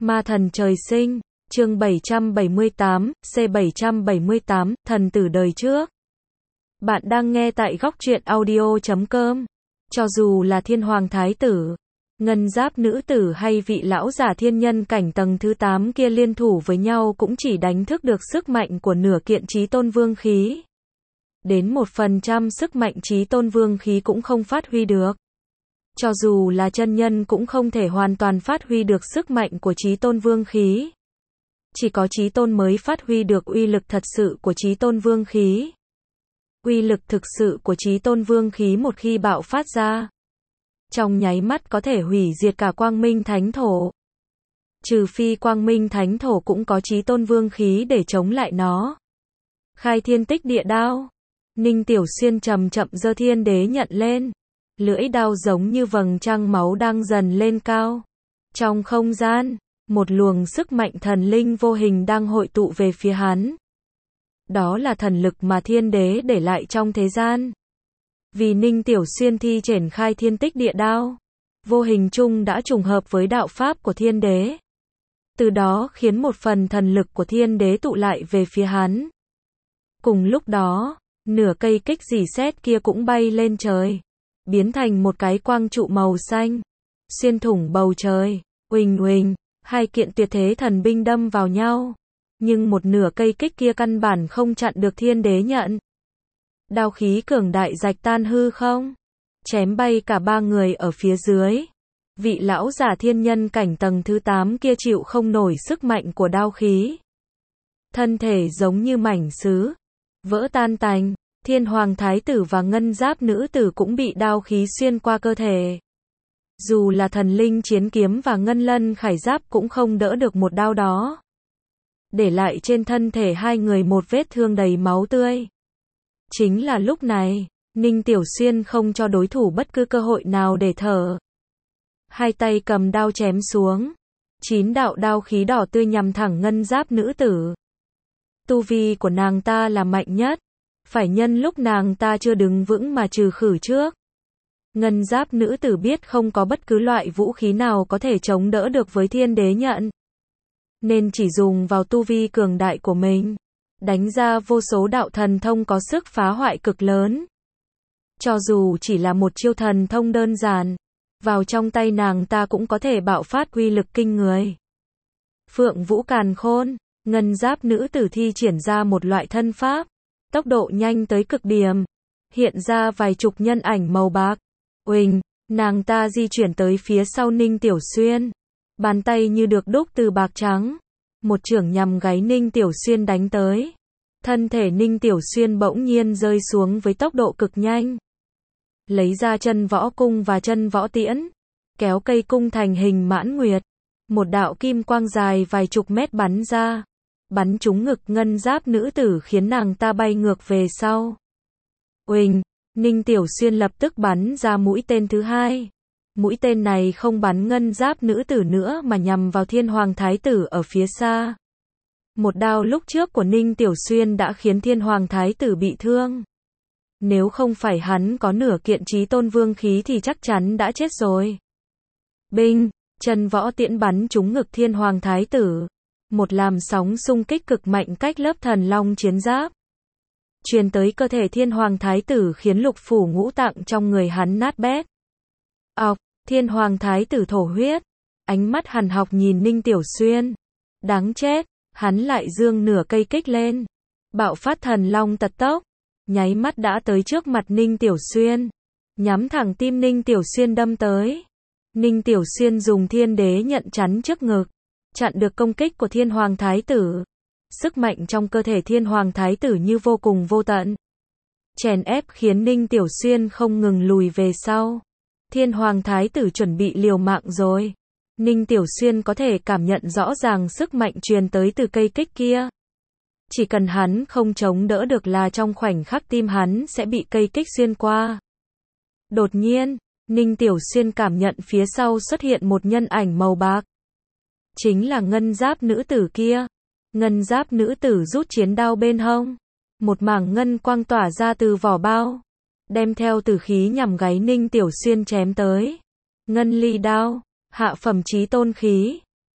Ma thần trời sinh, chương 778, C778, thần tử đời trước. Bạn đang nghe tại góc truyện audio.com. Cho dù là thiên hoàng thái tử, ngân giáp nữ tử hay vị lão giả thiên nhân cảnh tầng thứ 8 kia liên thủ với nhau cũng chỉ đánh thức được sức mạnh của nửa kiện chí tôn vương khí. Đến 1% sức mạnh chí tôn vương khí cũng không phát huy được. Cho dù là chân nhân cũng không thể hoàn toàn phát huy được sức mạnh của chí tôn vương khí. Chỉ có chí tôn mới phát huy được uy lực thật sự của chí tôn vương khí. Uy lực thực sự của chí tôn vương khí một khi bạo phát ra, trong nháy mắt có thể hủy diệt cả quang minh thánh thổ. Trừ phi quang minh thánh thổ cũng có chí tôn vương khí để chống lại nó. Khai thiên tích địa đao. Ninh Tiểu Xuyên chậm chậm giơ thiên đế nhận lên. Lưỡi đao giống như vầng trăng máu đang dần lên cao. Trong không gian, một luồng sức mạnh thần linh vô hình đang hội tụ về phía hắn. Đó là thần lực mà thiên đế để lại trong thế gian. Vì Ninh Tiểu Xuyên thi triển khai thiên tích địa đao, vô hình chung đã trùng hợp với đạo pháp của thiên đế. Từ đó khiến một phần thần lực của thiên đế tụ lại về phía hắn. Cùng lúc đó, nửa cây kích rỉ sét kia cũng bay lên trời, biến thành một cái quang trụ màu xanh, xuyên thủng bầu trời. Uỳnh uỳnh, hai kiện tuyệt thế thần binh đâm vào nhau, nhưng một nửa cây kích kia căn bản không chặn được thiên đế nhận. Đao khí cường đại rạch tan hư không, chém bay cả ba người ở phía dưới. Vị lão giả thiên nhân cảnh tầng thứ 8 kia chịu không nổi sức mạnh của đao khí, thân thể giống như mảnh sứ, vỡ tan tành. Thiên hoàng thái tử và ngân giáp nữ tử cũng bị đao khí xuyên qua cơ thể. Dù là thần linh chiến kiếm và ngân lân khải giáp cũng không đỡ được một đao đó, để lại trên thân thể hai người một vết thương đầy máu tươi. Chính là lúc này, Ninh Tiểu Xuyên không cho đối thủ bất cứ cơ hội nào để thở. Hai tay cầm đao chém xuống, 9 đạo đao khí đỏ tươi nhằm thẳng ngân giáp nữ tử. Tu vi của nàng ta là mạnh nhất, phải nhân lúc nàng ta chưa đứng vững mà trừ khử trước. Ngân giáp nữ tử biết không có bất cứ loại vũ khí nào có thể chống đỡ được với thiên đế nhận, nên chỉ dùng vào tu vi cường đại của mình, đánh ra vô số đạo thần thông có sức phá hoại cực lớn. Cho dù chỉ là một chiêu thần thông đơn giản, vào trong tay nàng ta cũng có thể bạo phát uy lực kinh người. Phượng Vũ Càn Khôn, ngân giáp nữ tử thi triển ra một loại thân pháp, tốc độ nhanh tới cực điểm, hiện ra vài chục nhân ảnh màu bạc. Uỳnh, nàng ta di chuyển tới phía sau Ninh Tiểu Xuyên, bàn tay như được đúc từ bạc trắng, một chưởng nhằm gáy Ninh Tiểu Xuyên đánh tới. Thân thể Ninh Tiểu Xuyên bỗng nhiên rơi xuống với tốc độ cực nhanh, lấy ra chân võ cung và chân võ tiễn, kéo cây cung thành hình mãn nguyệt, một đạo kim quang dài vài chục mét bắn ra, bắn trúng ngực ngân giáp nữ tử khiến nàng ta bay ngược về sau. Uỳnh, Ninh Tiểu Xuyên lập tức bắn ra mũi tên thứ hai. Mũi tên này không bắn ngân giáp nữ tử nữa mà nhằm vào thiên hoàng thái tử ở phía xa. Một đao lúc trước của Ninh Tiểu Xuyên đã khiến thiên hoàng thái tử bị thương. Nếu không phải hắn có nửa kiện chí tôn vương khí thì chắc chắn đã chết rồi. Binh, chân võ tiễn bắn trúng ngực thiên hoàng thái tử. Một làn sóng xung kích cực mạnh cách lớp thần long chiến giáp truyền tới cơ thể thiên hoàng thái tử khiến lục phủ ngũ tạng trong người hắn nát bét. Ọc, thiên hoàng thái tử thổ huyết, ánh mắt hằn học nhìn Ninh Tiểu Xuyên. Đáng chết, hắn lại giương nửa cây kích lên, bạo phát thần long tật tốc, nháy mắt đã tới trước mặt Ninh Tiểu Xuyên, nhắm thẳng tim Ninh Tiểu Xuyên đâm tới. Ninh Tiểu Xuyên dùng thiên đế nhận chắn trước ngực, chặn được công kích của thiên hoàng thái tử. Sức mạnh trong cơ thể thiên hoàng thái tử như vô cùng vô tận, chèn ép khiến Ninh Tiểu Xuyên không ngừng lùi về sau. Thiên hoàng thái tử chuẩn bị liều mạng rồi. Ninh Tiểu Xuyên có thể cảm nhận rõ ràng sức mạnh truyền tới từ cây kích kia. Chỉ cần hắn không chống đỡ được là trong khoảnh khắc tim hắn sẽ bị cây kích xuyên qua. Đột nhiên, Ninh Tiểu Xuyên cảm nhận phía sau xuất hiện một nhân ảnh màu bạc. Chính là ngân giáp nữ tử kia. Ngân giáp nữ tử rút chiến đao bên hông, một mảng ngân quang tỏa ra từ vỏ bao, đem theo tử khí nhằm gáy Ninh Tiểu Xuyên chém tới. Ngân ly đao, hạ phẩm chí tôn khí.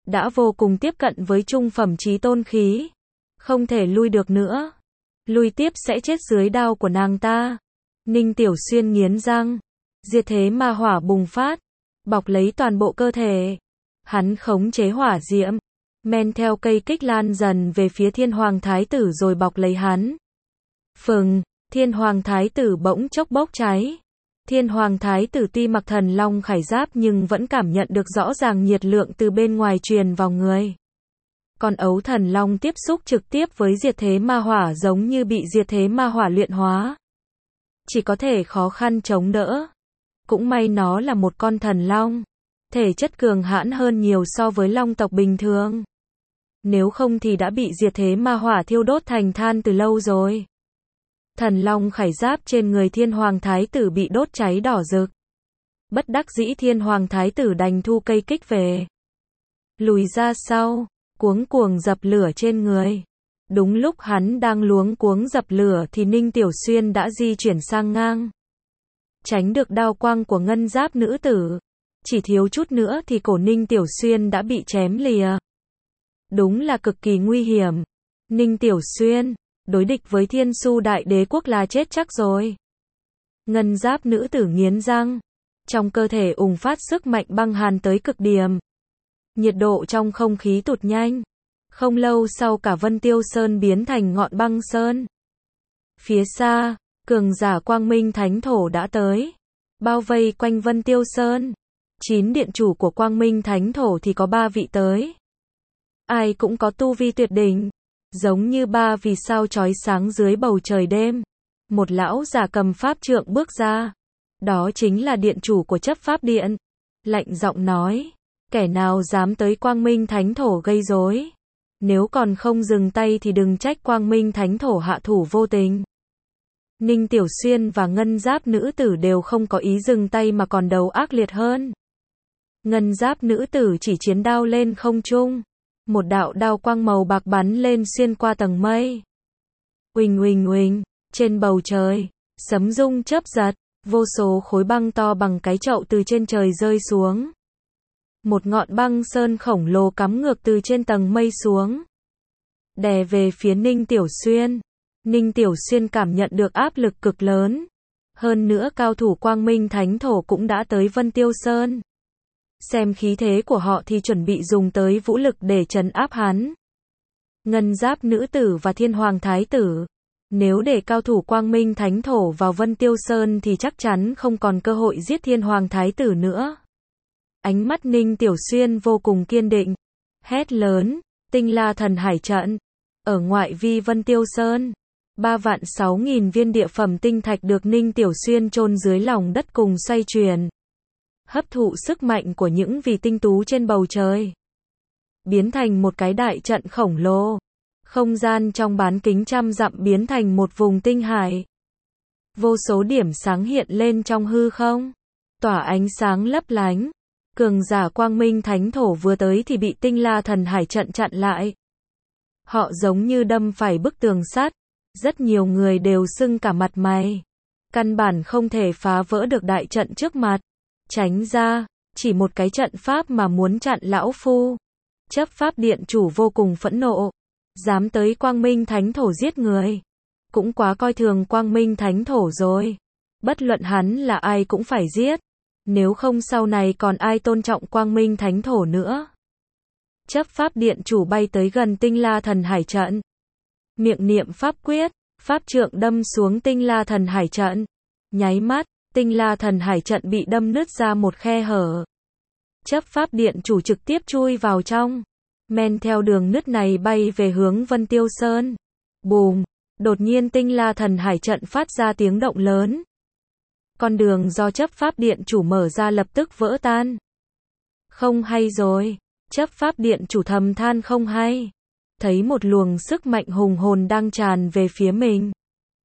đã vô cùng tiếp cận với trung phẩm chí tôn khí. Không thể lui được nữa. Lui tiếp sẽ chết dưới đao của nàng ta. Ninh Tiểu Xuyên nghiến răng. Diệt thế ma hỏa bùng phát. Bọc lấy toàn bộ cơ thể. Hắn khống chế hỏa diễm. Men theo cây kích lan dần về phía Thiên Hoàng Thái tử rồi bọc lấy hắn. Phừng, Thiên Hoàng Thái tử bỗng chốc bốc cháy. Thiên Hoàng Thái tử tuy mặc thần long khải giáp nhưng vẫn cảm nhận được rõ ràng nhiệt lượng từ bên ngoài truyền vào người. Còn ấu thần long tiếp xúc trực tiếp với diệt thế ma hỏa giống như bị diệt thế ma hỏa luyện hóa. Chỉ có thể khó khăn chống đỡ. Cũng may nó là một con thần long. Thể chất cường hãn hơn nhiều so với long tộc bình thường. Nếu không thì đã bị diệt thế ma hỏa thiêu đốt thành than từ lâu rồi. Thần long khải giáp trên người Thiên Hoàng Thái tử bị đốt cháy đỏ rực. Bất đắc dĩ Thiên Hoàng Thái tử đành thu cây kích về. Lùi ra sau, cuống cuồng dập lửa trên người. Đúng lúc hắn đang luống cuống dập lửa thì Ninh Tiểu Xuyên đã di chuyển sang ngang. Tránh được đao quang của ngân giáp nữ tử. Chỉ thiếu chút nữa thì cổ Ninh Tiểu Xuyên đã bị chém lìa. Đúng là cực kỳ nguy hiểm. Ninh Tiểu Xuyên, đối địch với Thiên Su Đại Đế Quốc là chết chắc rồi. Ngân giáp nữ tử nghiến răng. Trong cơ thể ùng phát sức mạnh băng hàn tới cực điểm. Nhiệt độ trong không khí tụt nhanh. Không lâu sau cả Vân Tiêu Sơn biến thành ngọn băng sơn. Phía xa, cường giả Quang Minh Thánh Thổ đã tới. Bao vây quanh Vân Tiêu Sơn. 9 điện chủ của Quang Minh Thánh Thổ thì có 3 vị tới. Ai cũng có tu vi tuyệt đỉnh. Giống như 3 vì sao chói sáng dưới bầu trời đêm. Một lão già cầm pháp trượng bước ra. Đó chính là điện chủ của chấp pháp điện. Lạnh giọng nói. Kẻ nào dám tới Quang Minh Thánh Thổ gây rối. Nếu còn không dừng tay thì đừng trách Quang Minh Thánh Thổ hạ thủ vô tình. Ninh Tiểu Xuyên và ngân giáp nữ tử đều không có ý dừng tay mà còn đầu ác liệt hơn. Ngân giáp nữ tử chỉ chiến đao lên không trung. Một đạo đao quang màu bạc bắn lên xuyên qua tầng mây. Uỳnh uỳnh uỳnh, trên bầu trời, sấm rung chớp giật, vô số khối băng to bằng cái chậu từ trên trời rơi xuống. Một ngọn băng sơn khổng lồ cắm ngược từ trên tầng mây xuống. Đè về phía Ninh Tiểu Xuyên. Ninh Tiểu Xuyên cảm nhận được áp lực cực lớn. Hơn nữa cao thủ Quang Minh Thánh Thổ cũng đã tới Vân Tiêu Sơn. Xem khí thế của họ thì chuẩn bị dùng tới vũ lực để trấn áp hắn. Ngân giáp nữ tử và Thiên Hoàng Thái tử. Nếu để cao thủ Quang Minh Thánh Thổ vào Vân Tiêu Sơn thì chắc chắn không còn cơ hội giết Thiên Hoàng Thái tử nữa. Ánh mắt Ninh Tiểu Xuyên vô cùng kiên định. Hét lớn, Tinh La Thần Hải Trận. Ở ngoại vi Vân Tiêu Sơn, 3.600.000 viên địa phẩm tinh thạch được Ninh Tiểu Xuyên chôn dưới lòng đất cùng xoay chuyển. Hấp thụ sức mạnh của những vì tinh tú trên bầu trời. Biến thành một cái đại trận khổng lồ. Không gian trong bán kính trăm dặm biến thành một vùng tinh hải. Vô số điểm sáng hiện lên trong hư không. Tỏa ánh sáng lấp lánh. Cường giả Quang Minh Thánh Thổ vừa tới thì bị Tinh La Thần Hải Trận chặn lại. Họ giống như đâm phải bức tường sắt. Rất nhiều người đều sưng cả mặt mày. Căn bản không thể phá vỡ được đại trận trước mặt. Tránh ra, chỉ một cái trận pháp mà muốn chặn lão phu. Chấp pháp điện chủ vô cùng phẫn nộ. Dám tới Quang Minh Thánh Thổ giết người. Cũng quá coi thường Quang Minh Thánh Thổ rồi. Bất luận hắn là ai cũng phải giết. Nếu không sau này còn ai tôn trọng Quang Minh Thánh Thổ nữa. Chấp pháp điện chủ bay tới gần Tinh La Thần Hải Trận. Miệng niệm pháp quyết, pháp trượng đâm xuống Tinh La Thần Hải Trận. Nháy mắt, Tinh La Thần Hải Trận bị đâm nứt ra một khe hở. Chấp pháp điện chủ trực tiếp chui vào trong. Men theo đường nứt này bay về hướng Vân Tiêu Sơn. Bùm! Đột nhiên Tinh La Thần Hải Trận phát ra tiếng động lớn. Con đường do chấp pháp điện chủ mở ra lập tức vỡ tan. Không hay rồi. Chấp pháp điện chủ thầm than không hay. Thấy một luồng sức mạnh hùng hồn đang tràn về phía mình.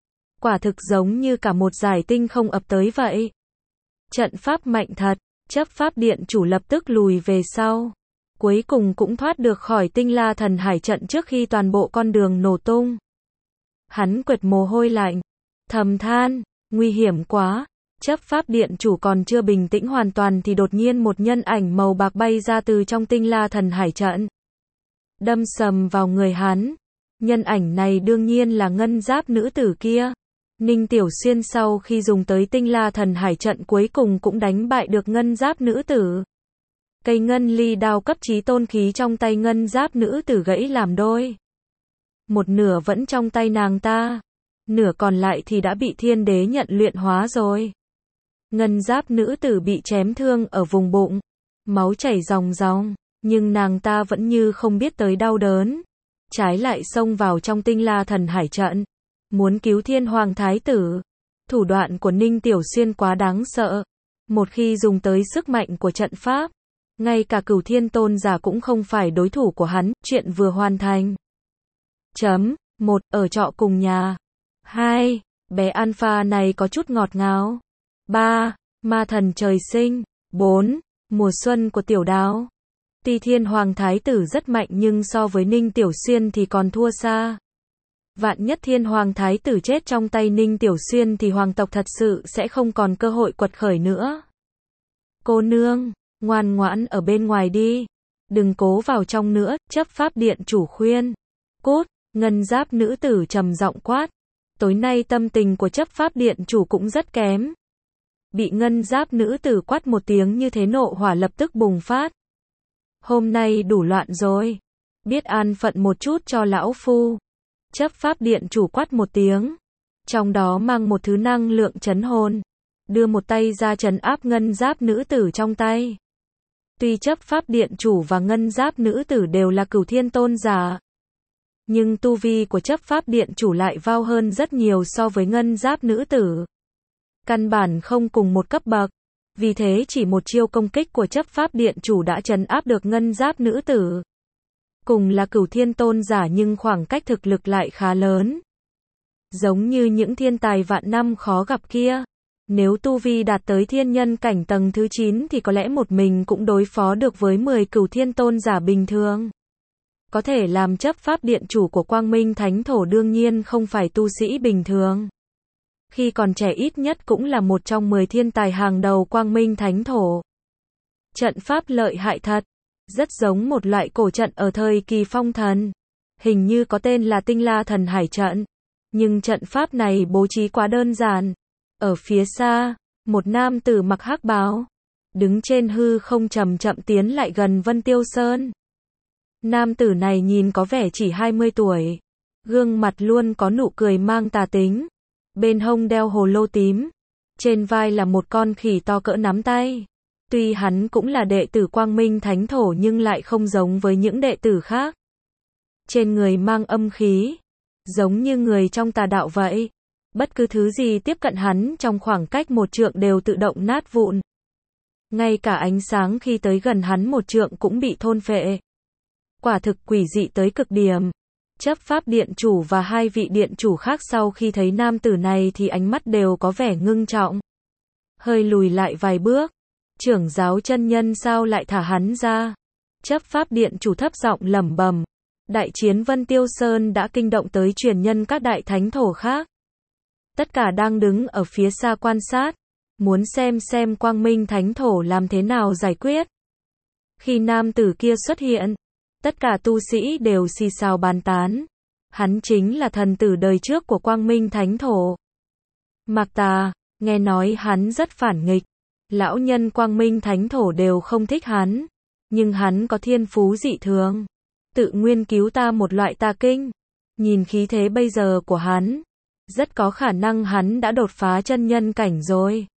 Quả thực giống như cả một dải tinh không ập tới vậy. Trận pháp mạnh thật. Chấp pháp điện chủ lập tức lùi về sau. Cuối cùng cũng thoát được khỏi Tinh La Thần Hải Trận trước khi toàn bộ con đường nổ tung. Hắn quệt mồ hôi lạnh. Thầm than, nguy hiểm quá. Chấp pháp điện chủ còn chưa bình tĩnh hoàn toàn thì đột nhiên một nhân ảnh màu bạc bay ra từ trong Tinh La Thần Hải trận. Đâm sầm vào người hắn. Nhân ảnh này đương nhiên là ngân giáp nữ tử kia. Ninh Tiểu Xuyên sau khi dùng tới Tinh La Thần Hải trận cuối cùng cũng đánh bại được ngân giáp nữ tử. Cây ngân ly đao cấp chí tôn khí trong tay ngân giáp nữ tử gãy làm đôi. Một nửa vẫn trong tay nàng ta, nửa còn lại thì đã bị thiên đế nhận luyện hóa rồi. Ngân giáp nữ tử bị chém thương ở vùng bụng, máu chảy ròng ròng, nhưng nàng ta vẫn như không biết tới đau đớn. Trái lại xông vào trong Tinh La Thần Hải trận, muốn cứu Thiên Hoàng Thái tử. Thủ đoạn của Ninh Tiểu Xuyên quá đáng sợ. Một khi dùng tới sức mạnh của trận pháp, ngay cả Cửu Thiên Tôn giả cũng không phải đối thủ của hắn. Chuyện vừa hoàn thành. 1. Ở trọ cùng nhà. 2. Bé Alpha này có chút ngọt ngào. 3. Ma thần trời sinh. 4. Mùa xuân của tiểu đào. Tuy Thiên Hoàng Thái tử rất mạnh nhưng so với Ninh Tiểu Xuyên thì còn thua xa. Vạn nhất Thiên Hoàng Thái tử chết trong tay Ninh Tiểu Xuyên thì hoàng tộc thật sự sẽ không còn cơ hội quật khởi nữa. Cô nương, ngoan ngoãn ở bên ngoài đi. Đừng cố vào trong nữa, chấp pháp điện chủ khuyên. Cút, ngân giáp nữ tử trầm giọng quát. Tối nay tâm tình của chấp pháp điện chủ cũng rất kém. Bị ngân giáp nữ tử quát một tiếng như thế nộ hỏa lập tức bùng phát. Hôm nay đủ loạn rồi. Biết an phận một chút cho lão phu. Chấp pháp điện chủ quát một tiếng. Trong đó mang một thứ năng lượng trấn hồn. Đưa một tay ra trấn áp ngân giáp nữ tử trong tay. Tuy chấp pháp điện chủ và ngân giáp nữ tử đều là Cửu Thiên Tôn giả, nhưng tu vi của chấp pháp điện chủ lại cao hơn rất nhiều so với ngân giáp nữ tử. Căn bản không cùng một cấp bậc. Vì thế chỉ một chiêu công kích của chấp pháp điện chủ đã trấn áp được ngân giáp nữ tử. Cùng là Cửu Thiên Tôn giả nhưng khoảng cách thực lực lại khá lớn. Giống như những thiên tài vạn năm khó gặp kia. Nếu tu vi đạt tới thiên nhân cảnh tầng thứ 9 thì có lẽ một mình cũng đối phó được với 10 Cửu Thiên Tôn giả bình thường. Có thể làm chấp pháp điện chủ của Quang Minh Thánh Thổ đương nhiên không phải tu sĩ bình thường. Khi còn trẻ ít nhất cũng là một trong 10 thiên tài hàng đầu Quang Minh Thánh Thổ. Trận pháp lợi hại thật. Rất giống một loại cổ trận ở thời kỳ phong thần. Hình như có tên là Tinh La Thần Hải trận. Nhưng trận pháp này bố trí quá đơn giản. Ở phía xa, một nam tử mặc hắc bào, đứng trên hư không chậm chậm tiến lại gần Vân Tiêu Sơn. Nam tử này nhìn có vẻ chỉ 20 tuổi. Gương mặt luôn có nụ cười mang tà tính. Bên hông đeo hồ lô tím. Trên vai là một con khỉ to cỡ nắm tay. Tuy hắn cũng là đệ tử Quang Minh Thánh Thổ nhưng lại không giống với những đệ tử khác. Trên người mang âm khí, giống như người trong tà đạo vậy. Bất cứ thứ gì tiếp cận hắn trong khoảng cách 1 trượng đều tự động nát vụn. Ngay cả ánh sáng khi tới gần hắn 1 trượng cũng bị thôn phệ. Quả thực quỷ dị tới cực điểm. Chấp pháp điện chủ và 2 vị điện chủ khác sau khi thấy nam tử này thì ánh mắt đều có vẻ ngưng trọng. Hơi lùi lại vài bước. Trưởng giáo chân nhân sao lại thả hắn ra? Chấp pháp điện chủ thấp giọng lẩm bẩm. Đại chiến Vân Tiêu Sơn đã kinh động tới truyền nhân các đại thánh thổ khác. Tất cả đang đứng ở phía xa quan sát, muốn xem Quang Minh Thánh Thổ làm thế nào giải quyết. Khi nam tử kia xuất hiện, tất cả tu sĩ đều xì xào bàn tán. Hắn chính là thần tử đời trước của Quang Minh Thánh Thổ. Mạc Tà, nghe nói hắn rất phản nghịch. Lão nhân Quang Minh Thánh Thổ đều không thích hắn. Nhưng hắn có thiên phú dị thường. Tự nguyên cứu ta một loại tà kinh. Nhìn khí thế bây giờ của hắn, rất có khả năng hắn đã đột phá chân nhân cảnh rồi.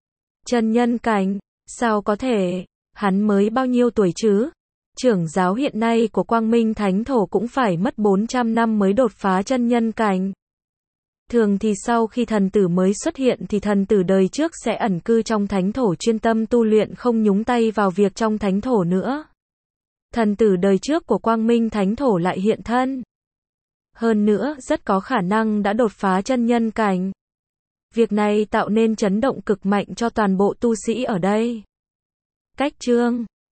Chân nhân cảnh? Sao có thể? Hắn mới bao nhiêu tuổi chứ? Trưởng giáo hiện nay của Quang Minh Thánh Thổ cũng phải mất 400 năm mới đột phá chân nhân cảnh. Thường thì sau khi thần tử mới xuất hiện thì thần tử đời trước sẽ ẩn cư trong thánh thổ chuyên tâm tu luyện không nhúng tay vào việc trong thánh thổ nữa. Thần tử đời trước của Quang Minh Thánh Thổ lại hiện thân. Hơn nữa, rất có khả năng đã đột phá chân nhân cảnh. Việc này tạo nên chấn động cực mạnh cho toàn bộ tu sĩ ở đây. Cách chương